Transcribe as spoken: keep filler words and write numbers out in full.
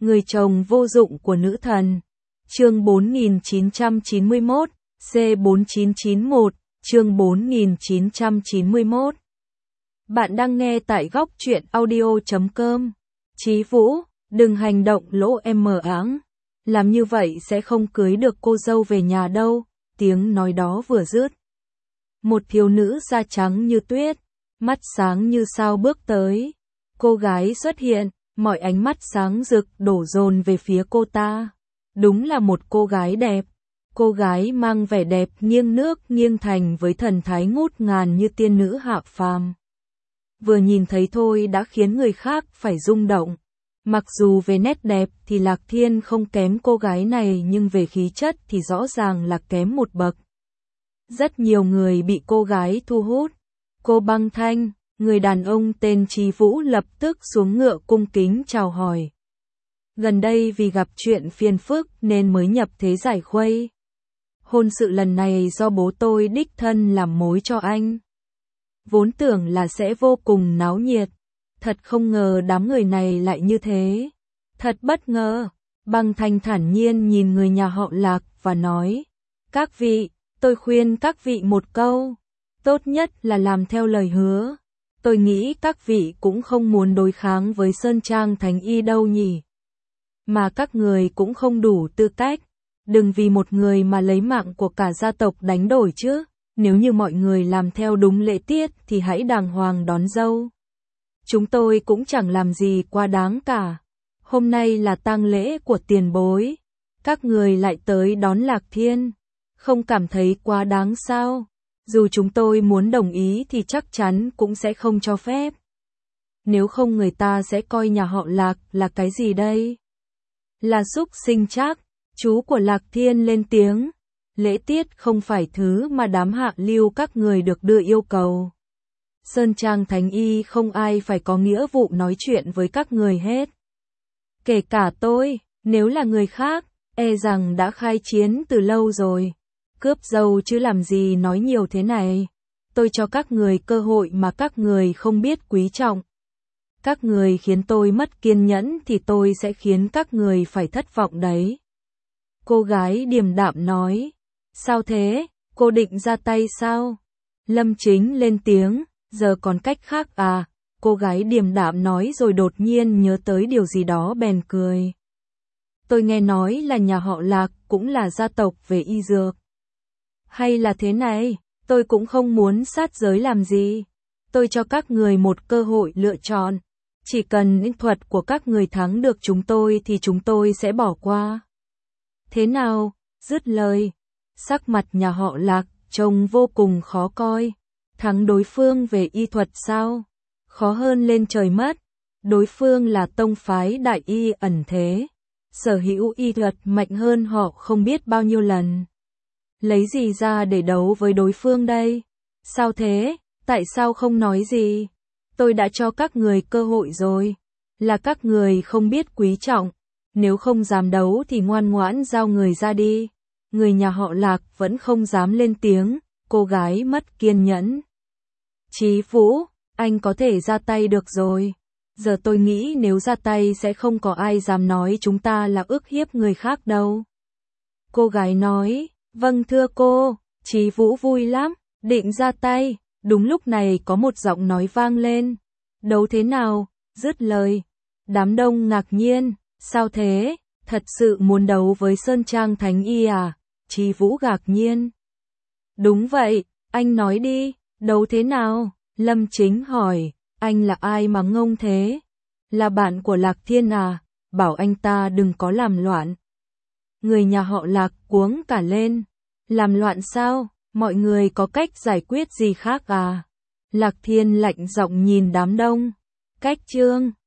Người chồng vô dụng của nữ thần. Chương bốn nghìn chín trăm chín mươi mốt, C bốn chín chín mốt, chương bốn nghìn chín trăm chín mươi mốt. Bạn đang nghe tại góc truyện audio chấm com. Chí Vũ, đừng hành động lỗ em mờ áng. Làm như vậy sẽ không cưới được cô dâu về nhà đâu. Tiếng nói đó vừa dứt, một thiếu nữ da trắng như tuyết, mắt sáng như sao bước tới. Cô gái xuất hiện, mọi ánh mắt sáng rực đổ dồn về phía cô ta. Đúng là một cô gái đẹp. Cô gái mang vẻ đẹp nghiêng nước nghiêng thành với thần thái ngút ngàn như tiên nữ hạ phàm. Vừa nhìn thấy thôi đã khiến người khác phải rung động. Mặc dù về nét đẹp thì Lạc Thiên không kém cô gái này, nhưng về khí chất thì rõ ràng là kém một bậc. Rất nhiều người bị cô gái thu hút. Cô Băng Thanh, người đàn ông tên Chí Vũ lập tức xuống ngựa cung kính chào hỏi. Gần đây vì gặp chuyện phiền phức nên mới nhập thế giải khuây. Hôn sự lần này do bố tôi đích thân làm mối cho anh. Vốn tưởng là sẽ vô cùng náo nhiệt. Thật không ngờ đám người này lại như thế. Thật bất ngờ. Băng Thanh thản nhiên nhìn người nhà họ Lạc và nói: Các vị, tôi khuyên các vị một câu. Tốt nhất là làm theo lời hứa. Tôi nghĩ các vị cũng không muốn đối kháng với Sơn Trang Thánh Y đâu nhỉ. Mà các người cũng không đủ tư cách. Đừng vì một người mà lấy mạng của cả gia tộc đánh đổi chứ. Nếu như mọi người làm theo đúng lễ tiết thì hãy đàng hoàng đón dâu. Chúng tôi cũng chẳng làm gì quá đáng cả. Hôm nay là tang lễ của tiền bối. Các người lại tới đón Lạc Thiên. Không cảm thấy quá đáng sao? Dù chúng tôi muốn đồng ý thì chắc chắn cũng sẽ không cho phép. Nếu không người ta sẽ coi nhà họ Lạc là cái gì đây? Là súc sinh chắc. Chú của Lạc Thiên lên tiếng. Lễ tiết không phải thứ mà đám hạ lưu các người được đưa yêu cầu. Sơn Trang Thánh Y không ai phải có nghĩa vụ nói chuyện với các người hết. Kể cả tôi, nếu là người khác, e rằng đã khai chiến từ lâu rồi. Cướp dâu chứ làm gì nói nhiều thế này. Tôi cho các người cơ hội mà các người không biết quý trọng. Các người khiến tôi mất kiên nhẫn thì tôi sẽ khiến các người phải thất vọng đấy. Cô gái điềm đạm nói. Sao thế, cô định ra tay sao? Lâm Chính lên tiếng. Giờ còn cách khác à? Cô gái điềm đạm nói rồi đột nhiên nhớ tới điều gì đó bèn cười. Tôi nghe nói là nhà họ Lạc cũng là gia tộc về y dược. Hay là thế này, tôi cũng không muốn sát giới làm gì. Tôi cho các người một cơ hội lựa chọn. Chỉ cần những thuật của các người thắng được chúng tôi thì chúng tôi sẽ bỏ qua. Thế nào? Dứt lời. Sắc mặt nhà họ Lạc trông vô cùng khó coi. Thắng đối phương về y thuật sao? Khó hơn lên trời mất. Đối phương là tông phái đại y ẩn thế. Sở hữu y thuật mạnh hơn họ không biết bao nhiêu lần. Lấy gì ra để đấu với đối phương đây? Sao thế? Tại sao không nói gì? Tôi đã cho các người cơ hội rồi. Là các người không biết quý trọng. Nếu không dám đấu thì ngoan ngoãn giao người ra đi. Người nhà họ Lạc vẫn không dám lên tiếng. Cô gái mất kiên nhẫn. Chí Vũ, anh có thể ra tay được rồi. Giờ tôi nghĩ nếu ra tay sẽ không có ai dám nói chúng ta là ức hiếp người khác đâu. Cô gái nói, vâng thưa cô. Chí Vũ vui lắm, định ra tay. Đúng lúc này có một giọng nói vang lên. Đấu thế nào? Dứt lời. Đám đông ngạc nhiên. Sao thế? Thật sự muốn đấu với Sơn Trang Thánh Y à? Chí Vũ ngạc nhiên. Đúng vậy, anh nói đi, đấu thế nào? Lâm Chính hỏi, anh là ai mà ngông thế? Là bạn của Lạc Thiên à? Bảo anh ta đừng có làm loạn. Người nhà họ Lạc cuống cả lên. Làm loạn sao? Mọi người có cách giải quyết gì khác à? Lạc Thiên lạnh giọng nhìn đám đông. Cách chương